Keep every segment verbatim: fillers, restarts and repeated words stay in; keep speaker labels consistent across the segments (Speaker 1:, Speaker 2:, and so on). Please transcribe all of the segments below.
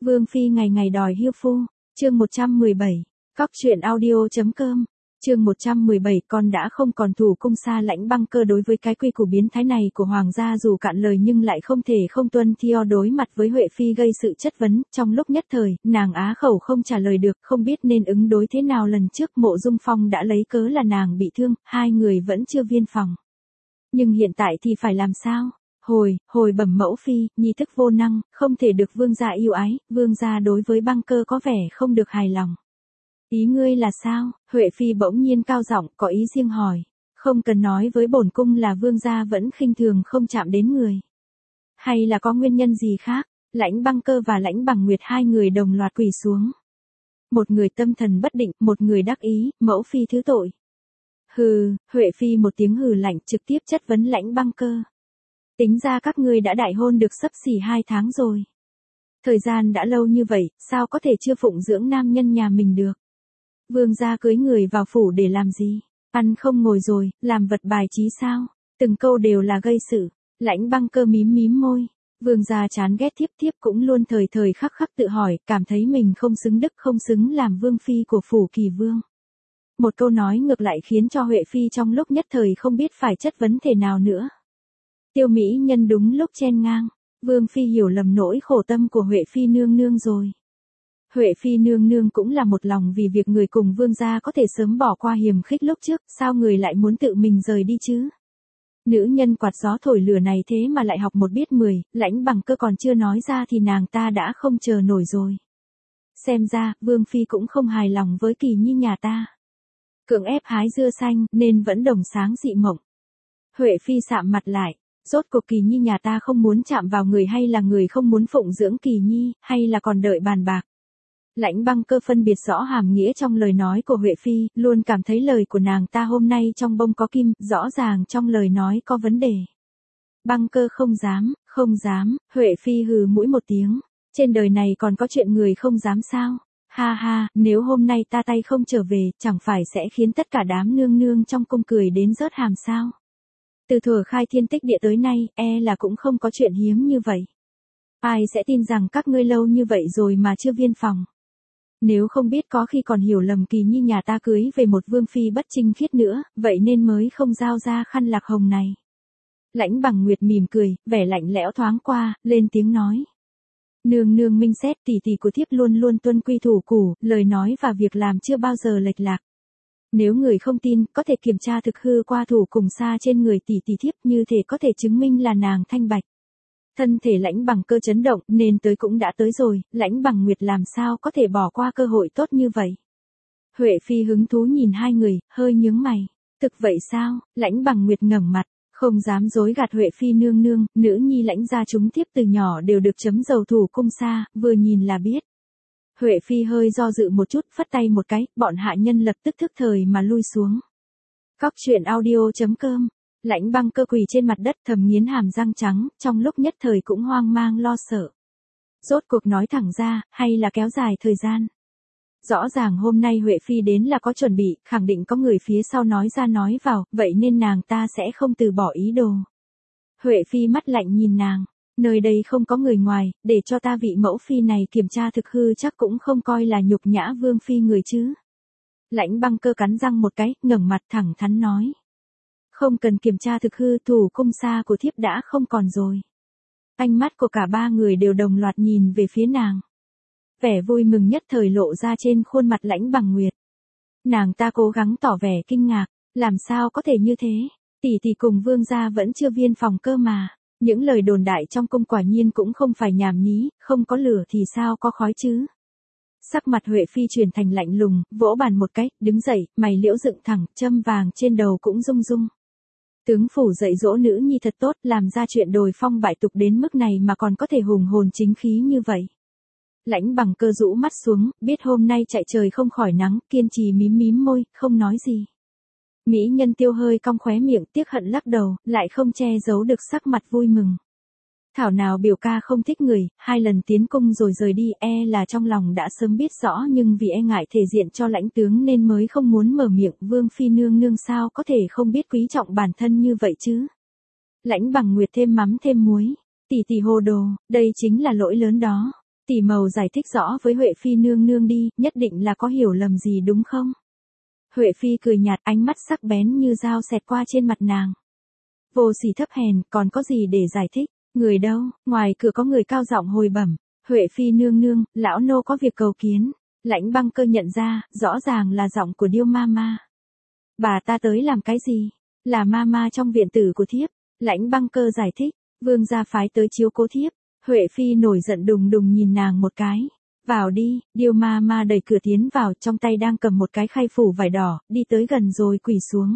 Speaker 1: Vương phi ngày ngày đòi hiêu phu, chương một trăm mười bảy, cóc truyện audio.com, chương một trăm mười bảy con đã không còn thủ cung xa Lãnh Băng Cơ đối với cái quy củ biến thái này của hoàng gia dù cạn lời nhưng lại không thể không tuân theo đối mặt với Huệ phi gây sự chất vấn, trong lúc nhất thời, nàng á khẩu không trả lời được, không biết nên ứng đối thế nào lần trước Mộ Dung Phong đã lấy cớ là nàng bị thương, hai người vẫn chưa viên phòng. Nhưng hiện tại thì phải làm sao? Hồi, hồi bẩm mẫu phi, nhi thức vô năng, không thể được vương gia yêu ái, vương gia đối với Băng Cơ có vẻ không được hài lòng. Ý ngươi là sao? Huệ phi bỗng nhiên cao giọng, có ý riêng hỏi. Không cần nói với bổn cung là vương gia vẫn khinh thường không chạm đến người. Hay là có nguyên nhân gì khác? Lãnh Băng Cơ và Lãnh Bằng Nguyệt hai người đồng loạt quỳ xuống. Một người tâm thần bất định, một người đắc ý, mẫu phi thứ tội. Hừ, Huệ phi một tiếng hừ lạnh trực tiếp chất vấn Lãnh Băng Cơ. Tính ra các ngươi đã đại hôn được xấp xỉ hai tháng rồi. Thời gian đã lâu như vậy, sao có thể chưa phụng dưỡng nam nhân nhà mình được? Vương gia cưới người vào phủ để làm gì? Ăn không ngồi rồi, làm vật bài trí sao? Từng câu đều là gây sự. Lãnh Băng Cơ mím mím môi. Vương gia chán ghét Thiếp Thiếp cũng luôn thời thời khắc khắc tự hỏi, cảm thấy mình không xứng đức không xứng làm vương phi của phủ Kỳ Vương. Một câu nói ngược lại khiến cho Huệ phi trong lúc nhất thời không biết phải chất vấn thể nào nữa. Tiêu mỹ nhân đúng lúc chen ngang. Vương phi hiểu lầm nỗi khổ tâm của Huệ phi nương nương rồi. Huệ phi nương nương cũng là một lòng vì việc người cùng vương gia có thể sớm bỏ qua hiềm khích lúc trước, sao người lại muốn tự mình rời đi chứ? Nữ nhân quạt gió thổi lửa này thế mà lại học một biết mười, Lãnh Bằng Cơ còn chưa nói ra thì nàng ta đã không chờ nổi rồi. Xem ra, vương phi cũng không hài lòng với Kỳ Nhi nhà ta. Cưỡng ép hái dưa xanh nên vẫn đồng sáng dị mộng. Huệ phi sạm mặt lại. Rốt cuộc Kỳ Nhi nhà ta không muốn chạm vào người hay là người không muốn phụng dưỡng Kỳ Nhi, hay là còn đợi bàn bạc. Lãnh Băng Cơ phân biệt rõ hàm nghĩa trong lời nói của Huệ phi, luôn cảm thấy lời của nàng ta hôm nay trong bông có kim, rõ ràng trong lời nói có vấn đề. Băng Cơ không dám, không dám, Huệ phi hừ mũi một tiếng. Trên đời này còn có chuyện người không dám sao? Ha ha, nếu hôm nay ta tay không trở về, chẳng phải sẽ khiến tất cả đám nương nương trong cung cười đến rớt hàm sao? Từ thuở khai thiên tích địa tới nay, e là cũng không có chuyện hiếm như vậy. Ai sẽ tin rằng các ngươi lâu như vậy rồi mà chưa viên phòng. Nếu không biết có khi còn hiểu lầm Kỳ Nhi nhà ta cưới về một vương phi bất trinh khiết nữa, vậy nên mới không giao ra khăn lạc hồng này. Lãnh Bằng Nguyệt mỉm cười, vẻ lạnh lẽo thoáng qua, lên tiếng nói. Nương nương minh xét tỷ tỷ của thiếp luôn luôn tuân quy thủ củ, lời nói và việc làm chưa bao giờ lệch lạc. Nếu người không tin, có thể kiểm tra thực hư qua thủ cùng xa trên người tỷ tỷ thiếp như thể có thể chứng minh là nàng thanh bạch. Thân thể Lãnh Bằng Cơ chấn động nên tới cũng đã tới rồi, Lãnh Bằng Nguyệt làm sao có thể bỏ qua cơ hội tốt như vậy. Huệ phi hứng thú nhìn hai người, hơi nhướng mày. Thực vậy sao? Lãnh Bằng Nguyệt ngẩng mặt, không dám dối gạt Huệ phi nương nương, nữ nhi Lãnh gia chúng thiếp từ nhỏ đều được chấm dầu thủ cung xa, vừa nhìn là biết. Huệ phi hơi do dự một chút, phất tay một cái, bọn hạ nhân lập tức thức thời mà lui xuống. Cóc truyện audio.com, Lãnh Băng Cơ quỳ trên mặt đất thầm nghiến hàm răng trắng, trong lúc nhất thời cũng hoang mang lo sợ. Rốt cuộc nói thẳng ra, hay là kéo dài thời gian? Rõ ràng hôm nay Huệ phi đến là có chuẩn bị, khẳng định có người phía sau nói ra nói vào, vậy nên nàng ta sẽ không từ bỏ ý đồ. Huệ phi mắt lạnh nhìn nàng. Nơi đây không có người ngoài, để cho ta vị mẫu phi này kiểm tra thực hư chắc cũng không coi là nhục nhã vương phi người chứ. Lãnh Băng Cơ cắn răng một cái, ngẩng mặt thẳng thắn nói. Không cần kiểm tra thực hư, thủ cung xa của thiếp đã không còn rồi. Ánh mắt của cả ba người đều đồng loạt nhìn về phía nàng. Vẻ vui mừng nhất thời lộ ra trên khuôn mặt Lãnh Bằng Nguyệt. Nàng ta cố gắng tỏ vẻ kinh ngạc, làm sao có thể như thế, tỷ tỷ cùng vương gia vẫn chưa viên phòng cơ mà. Những lời đồn đại trong cung quả nhiên cũng không phải nhảm nhí, không có lửa thì sao có khói chứ. Sắc mặt Huệ phi chuyển thành lạnh lùng, vỗ bàn một cái, đứng dậy, mày liễu dựng thẳng, châm vàng trên đầu cũng rung rung. Tướng phủ dạy dỗ nữ nhi thật tốt, làm ra chuyện đồi phong bại tục đến mức này mà còn có thể hùng hồn chính khí như vậy. Lãnh Bằng Cơ rũ mắt xuống, biết hôm nay chạy trời không khỏi nắng, kiên trì mím mím môi, không nói gì. Mỹ nhân Tiêu hơi cong khóe miệng, tiếc hận lắc đầu, lại không che giấu được sắc mặt vui mừng. Thảo nào biểu ca không thích người, hai lần tiến cung rồi rời đi, e là trong lòng đã sớm biết rõ nhưng vì e ngại thể diện cho lãnh tướng nên mới không muốn mở miệng. Vương phi nương nương sao có thể không biết quý trọng bản thân như vậy chứ. Lãnh Bằng Nguyệt thêm mắm thêm muối, tỷ tỷ hồ đồ, đây chính là lỗi lớn đó. Tỷ Mầu giải thích rõ với Huệ Phi nương nương đi, nhất định là có hiểu lầm gì đúng không? Huệ Phi cười nhạt, ánh mắt sắc bén như dao xẹt qua trên mặt nàng. Vô sỉ thấp hèn, còn có gì để giải thích? Người đâu? Ngoài cửa có người cao giọng hồi bẩm. Huệ Phi nương nương, lão nô có việc cầu kiến. Lãnh Băng Cơ nhận ra, rõ ràng là giọng của Điêu ma ma. Bà ta tới làm cái gì? Là ma ma trong viện tử của thiếp. Lãnh Băng Cơ giải thích, vương gia phái tới chiếu cố thiếp. Huệ Phi nổi giận đùng đùng nhìn nàng một cái. Vào đi, Điêu ma ma đẩy cửa tiến vào, trong tay đang cầm một cái khay phủ vải đỏ, đi tới gần rồi quỳ xuống.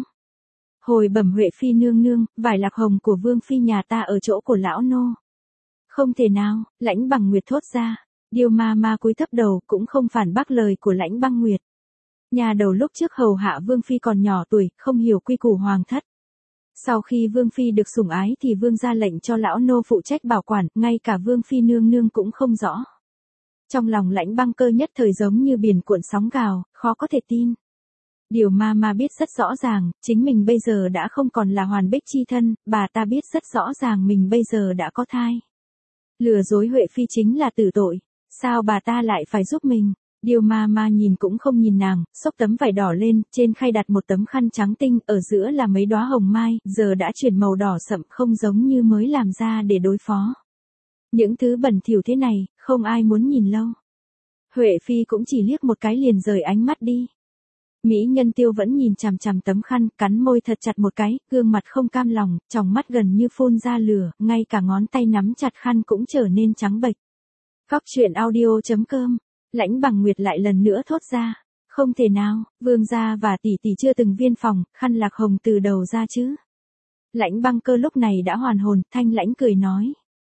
Speaker 1: Hồi bẩm Huệ Phi nương nương, vải lạc hồng của vương phi nhà ta ở chỗ của lão nô. Không thể nào, Lãnh Bằng Nguyệt thốt ra. Điêu ma ma cúi thấp đầu, cũng không phản bác lời của Lãnh Băng Nguyệt. Nhà đầu lúc trước hầu hạ vương phi còn nhỏ tuổi, không hiểu quy củ hoàng thất. Sau khi vương phi được sủng ái thì vương ra lệnh cho lão nô phụ trách bảo quản, ngay cả vương phi nương nương cũng không rõ. Trong lòng Lãnh Băng Cơ nhất thời giống như biển cuộn sóng gào, khó có thể tin. Điều ma ma biết rất rõ ràng, chính mình bây giờ đã không còn là hoàn bích chi thân, bà ta biết rất rõ ràng mình bây giờ đã có thai. Lừa dối Huệ Phi chính là tử tội, sao bà ta lại phải giúp mình? Điều ma ma nhìn cũng không nhìn nàng, xốc tấm vải đỏ lên, trên khay đặt một tấm khăn trắng tinh, ở giữa là mấy đóa hồng mai, giờ đã chuyển màu đỏ sậm không giống như mới làm ra để đối phó. Những thứ bẩn thỉu thế này, không ai muốn nhìn lâu. Huệ Phi cũng chỉ liếc một cái liền rời ánh mắt đi. Mỹ Nhân Tiêu vẫn nhìn chằm chằm tấm khăn, cắn môi thật chặt một cái, gương mặt không cam lòng, tròng mắt gần như phun ra lửa, ngay cả ngón tay nắm chặt khăn cũng trở nên trắng bệch. Góc truyện audio chấm com, Lãnh Bằng Nguyệt lại lần nữa thốt ra. Không thể nào, vương gia và tỷ tỷ chưa từng viên phòng, khăn lạc hồng từ đầu ra chứ. Lãnh Băng Cơ lúc này đã hoàn hồn, thanh lãnh cười nói.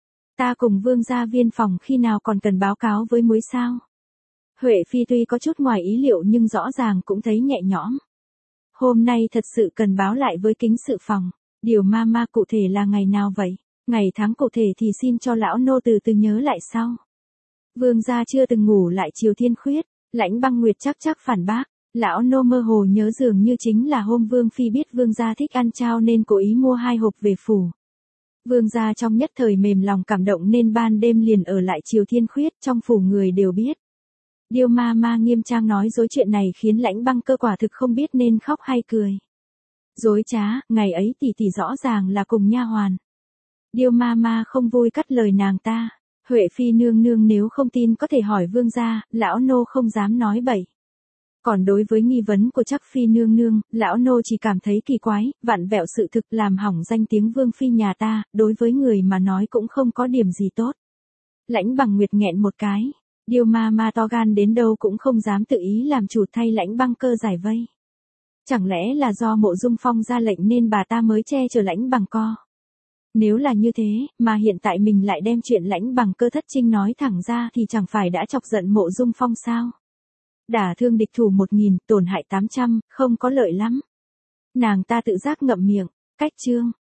Speaker 1: Ta cùng vương gia viên phòng khi nào còn cần báo cáo với muối sao? Huệ Phi tuy có chút ngoài ý liệu nhưng rõ ràng cũng thấy nhẹ nhõm. Hôm nay thật sự cần báo lại với kính sự phòng. Điều ma ma cụ thể là ngày nào vậy? Ngày tháng cụ thể thì xin cho lão nô từ từ nhớ lại sau. Vương gia chưa từng ngủ lại chiều thiên khuyết. Lãnh Băng Nguyệt chắc chắc phản bác. Lão nô mơ hồ nhớ dường như chính là hôm vương phi biết vương gia thích ăn chao nên cố ý mua hai hộp về phủ. Vương gia trong nhất thời mềm lòng cảm động nên ban đêm liền ở lại chiều thiên khuyết, trong phủ người đều biết. Điêu ma ma nghiêm trang nói dối chuyện này khiến Lãnh Băng Cơ quả thực không biết nên khóc hay cười. Dối trá, ngày ấy tỷ tỷ rõ ràng là cùng nha hoàn. Điêu ma ma không vui cắt lời nàng ta. Huệ Phi nương nương nếu không tin có thể hỏi vương gia, lão nô không dám nói bậy. Còn đối với nghi vấn của Trắc Phi nương nương, lão nô chỉ cảm thấy kỳ quái, vặn vẹo sự thực làm hỏng danh tiếng vương phi nhà ta, đối với người mà nói cũng không có điểm gì tốt. Lãnh Bằng Nguyệt nghẹn một cái. Điêu ma ma to gan đến đâu cũng không dám tự ý làm chủ thay Lãnh Băng Cơ giải vây. Chẳng lẽ là do Mộ Dung Phong ra lệnh nên bà ta mới che chở Lãnh Bằng Co? Nếu là như thế, mà hiện tại mình lại đem chuyện Lãnh Bằng Cơ thất trinh nói thẳng ra thì chẳng phải đã chọc giận Mộ Dung Phong sao? Đả thương địch thủ một nghìn, tổn hại tám trăm, không có lợi lắm. Nàng ta tự giác ngậm miệng, cách chương.